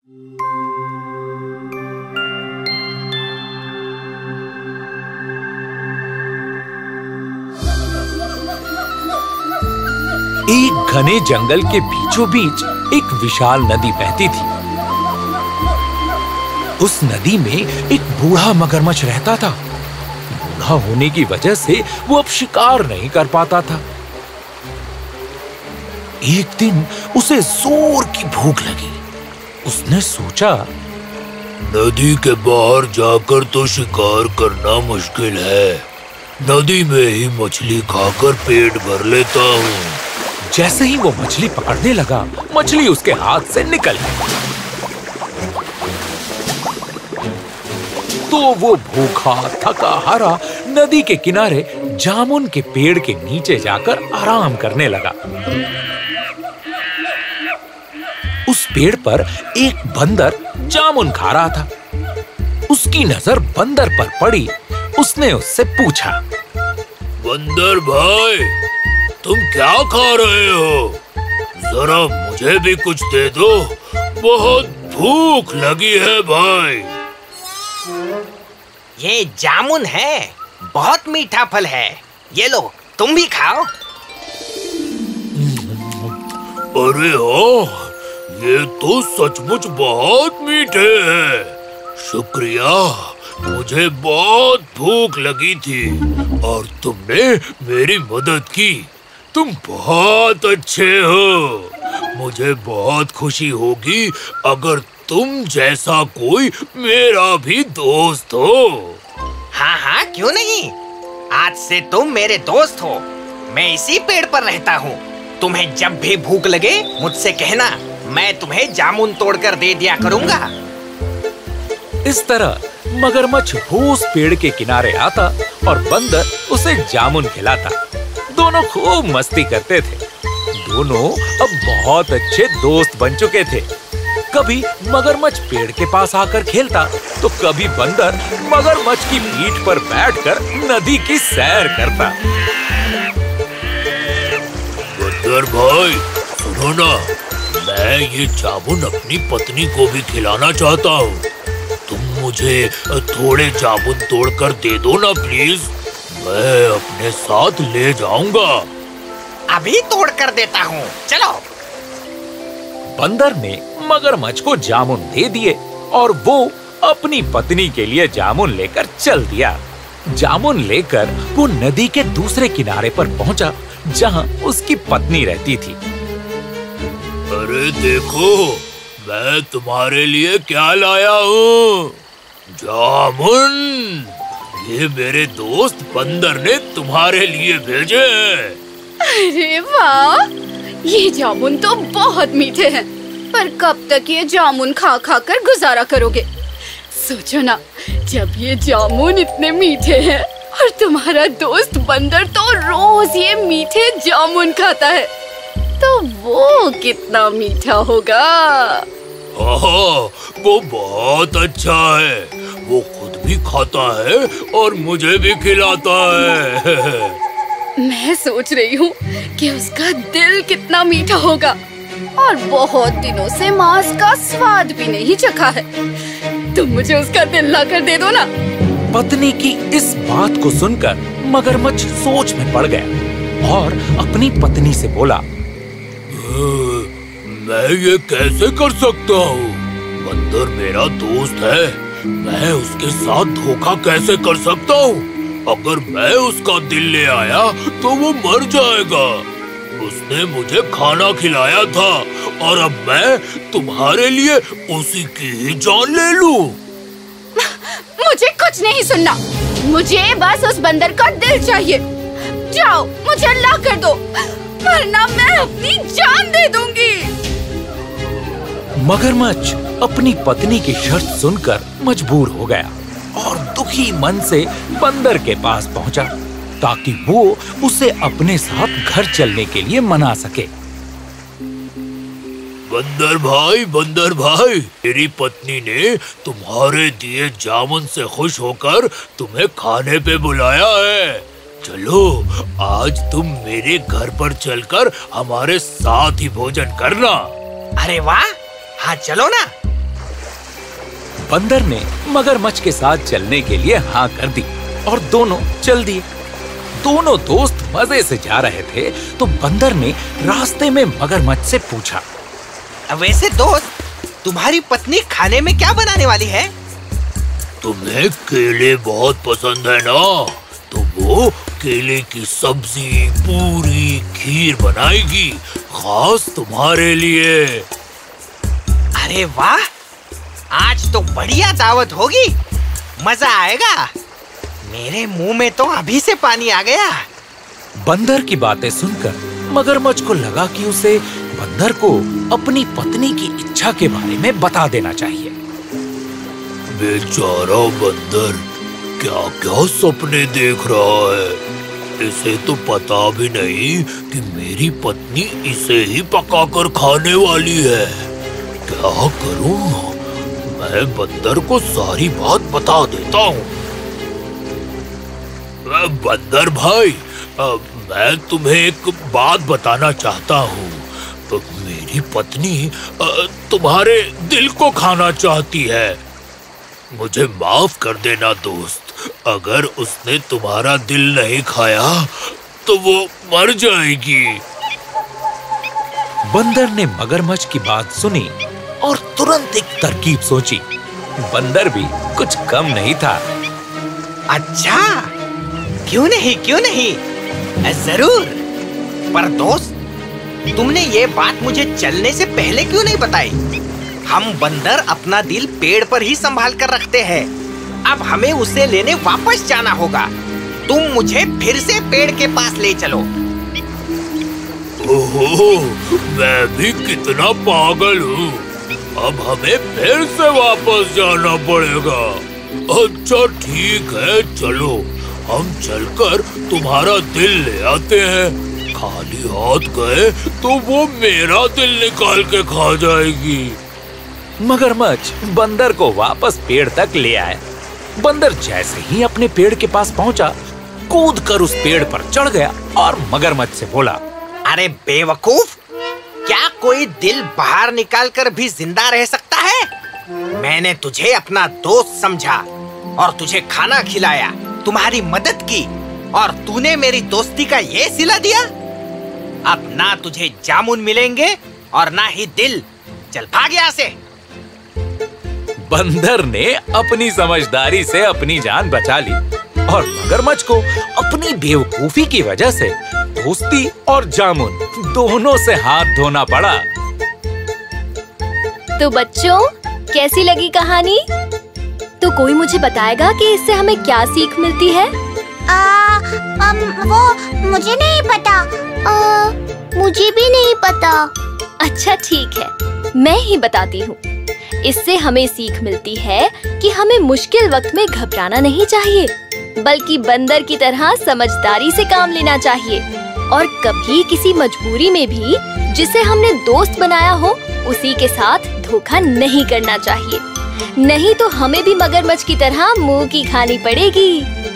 एक घने जंगल के बीचों बीच एक विशाल नदी बहती थी। उस नदी में एक बूढ़ा मगरमच्छ रहता था। बूढ़ा होने की वजह से वो अब शिकार नहीं कर पाता था। एक दिन उसे जोर की भूख लगी। उसने सोचा, नदी के बाहर जाकर तो शिकार करना मुश्किल है, नदी में ही मछली खाकर पेट भर लेता हूँ। जैसे ही वो मछली पकड़ने लगा, मछली उसके हाथ से निकल गई। तो वो भूखा थका हारा नदी के किनारे जामुन के पेड़ के नीचे जाकर आराम करने लगा। उस पेड़ पर एक बंदर जामुन खा रहा था। उसकी नजर बंदर पर पड़ी। उसने उससे पूछा, बंदर भाई, तुम क्या खा रहे हो? जरा मुझे भी कुछ दे दो, बहुत भूख लगी है भाई। ये जामुन है, बहुत मीठा फल है, ये लो तुम भी खाओ। अरे हाँ, ये तो सचमुच बहुत मीठे हैं। शुक्रिया, मुझे बहुत भूख लगी थी और तुमने मेरी मदद की। तुम बहुत अच्छे हो। मुझे बहुत खुशी होगी अगर तुम जैसा कोई मेरा भी दोस्त हो। हाँ हाँ, क्यों नहीं। आज से तुम मेरे दोस्त हो। मैं इसी पेड़ पर रहता हूँ। तुम्हें जब भी भूख लगे मुझसे कहना, मैं तुम्हें जामुन तोड़कर दे दिया करूँगा। इस तरह मगरमच्छ रोज पेड़ के किनारे आता और बंदर उसे जामुन खिलाता। दोनों खूब मस्ती करते थे। दोनों अब बहुत अच्छे दोस्त बन चुके थे। कभी मगरमच्छ पेड़ के पास आकर खेलता, तो कभी बंदर मगरमच्छ की पीठ पर बैठकर नदी की सैर करता। बंदर भाई, सुनो ना, मैं ये जामुन अपनी पत्नी को भी खिलाना चाहता हूँ। तुम मुझे थोड़े जामुन तोड़कर दे दो ना प्लीज, मैं अपने साथ ले जाऊंगा। अभी तोड़ कर देता हूँ, चलो। बंदर ने मगरमच्छ को जामुन दे दिए और वो अपनी पत्नी के लिए जामुन लेकर चल दिया। जामुन लेकर वो नदी के दूसरे किनारे पर पहुंचा, जहां उसकी पत्नी रहती थी। अरे देखो, मैं तुम्हारे लिए क्या लाया हूँ, जामुन। ये मेरे दोस्त बंदर ने तुम्हारे लिए भेजे हैं। अरे वाह, ये जामुन तो बहुत मीठे हैं, पर कब तक ये जामुन खा खा कर गुजारा करोगे? सोचो ना, जब ये जामुन इतने मीठे हैं और तुम्हारा दोस्त बंदर तो रोज ये मीठे जामुन खाता है, तो वो कितना मीठा होगा। हाँ, वो बहुत अच्छा है। वो खुद भी खाता है और मुझे भी खिलाता है। मैं सोच रही हूँ कि उसका दिल कितना मीठा होगा और बहुत दिनों से मांस का स्वाद भी नहीं चखा है। तुम मुझे उसका दिल लाकर दे दो ना। पत्नी की इस बात को सुनकर मगरमच्छ सोच में पड़ गया और अपनी पत्नी से बोला, मैं ये कैसे कर सकता हूँ? बंदर मेरा दोस्त है, मैं उसके साथ धोखा कैसे कर सकता हूँ? अगर मैं उसका दिल ले आया तो वो मर जाएगा। उसने मुझे खाना खिलाया था और अब मैं तुम्हारे लिए उसी की ही जान ले लूं। मुझे कुछ नहीं सुनना, मुझे बस उस बंदर का दिल चाहिए। जाओ, मुझे ला कर दो, वरना मैं अपनी जान दे दूंगी। मगरमच्छ अपनी पत्नी की शर्त सुनकर मजबूर हो गया और दुखी मन से बंदर के पास पहुंचा, ताकि वो उसे अपने साथ घर चलने के लिए मना सके। बंदर भाई, मेरी पत्नी ने तुम्हारे दिए जामुन से खुश होकर तुम्हें खाने पे बुलाया है। चलो, आज तुम मेरे घर पर चलकर हमारे साथ ही भोजन करना। अरे वाह, हाँ चलो ना। बंदर ने मगरमच्छ के साथ चलने के लिए हाँ कर दी और दोनों चल दिए। दोनों दोस्त मजे से जा रहे थे तो बंदर ने रास्ते में मगरमच्छ से पूछा, वैसे दोस्त, तुम्हारी पत्नी खाने में क्या बनाने वाली है? तुम्हें केले बहुत पसंद है ना, तो वो केले की सब्जी, पूरी, खीर बनाएगी खास तुम्हारे लिए। अरे वाह, आज तो बढ़िया दावत होगी, मजा आएगा। मेरे मुंह में तो अभी से पानी आ गया। बंदर की बातें सुनकर मगरमच्छ को लगा कि उसे बंदर को अपनी पत्नी की इच्छा के बारे में बता देना चाहिए। बेचारा बंदर क्या क्या सपने देख रहा है। इसे तो पता भी नहीं कि मेरी पत्नी इसे ही पकाकर खाने वाली है। क्या करूं? मैं बंदर को सारी बात बता देता हूँ। बंदर भाई, मैं तुम्हें एक बात बताना चाहता हूँ। मेरी पत्नी तुम्हारे दिल को खाना चाहती है। मुझे माफ कर देना दोस्त, अगर उसने तुम्हारा दिल नहीं खाया तो वो मर जाएगी। बंदर ने मगरमच्छ की बात सुनी और तुरंत एक तरकीब सोची। बंदर भी कुछ कम नहीं था। अच्छा, क्यों नहीं, जरूर। पर दोस्त, तुमने ये बात मुझे चलने से पहले क्यों नहीं बताई? हम बंदर अपना दिल पेड़ पर ही संभाल कर रखते हैं। अब हमें उसे लेने वापस जाना होगा। तुम मुझे फिर से पेड़ के पास ले चलो। ओहो, मैं भी कितना पागल हूँ। अब हमें फिर से वापस जाना पड़ेगा। अच्छा ठीक है, चलो हम चलकर तुम्हारा दिल ले आते हैं। खाली हाथ गए तो वो मेरा दिल निकाल के खा जाएगी। मगरमच्छ बंदर को वापस पेड़ तक ले आया। बंदर जैसे ही अपने पेड़ के पास पहुंचा, कूदकर उस पेड़ पर चढ़ गया और मगरमच्छ से बोला, अरे बेवकूफ, क्या कोई दिल बाहर निकालकर भी जिंदा रह सकता है? मैंने तुझे अपना दोस्त समझा और तुझे खाना खिलाया, तुम्हारी मदद की, और तूने मेरी दोस्ती का ये सिला दिया? अब ना तुझे जामुन मिलेंगे और ना ही दिल। चल भाग यहाँ से। बंदर ने अपनी समझदारी से अपनी जान बचा ली और मगरमच्छ को अपनी बेवकूफी की वजह से दोस्ती और जामुन दोनों से हाथ धोना पड़ा। तो बच्चों, कैसी लगी कहानी? तो कोई मुझे बताएगा कि इससे हमें क्या सीख मिलती है? वो मुझे नहीं पता। मुझे भी नहीं पता। अच्छा ठीक है, मैं ही बताती हूँ। इससे हमें सीख मिलती है कि हमें मुश्किल वक्त में घबराना नहीं चाहिए, बल्कि बंदर की तरह समझदारी से काम लेना चाहिए। और कभी किसी मजबूरी में भी जिसे हमने दोस्त बनाया हो, उसी के साथ धोखा नहीं करना चाहिए। नहीं तो हमें भी मगरमच्छ की तरह मुंह की खानी पड़ेगी।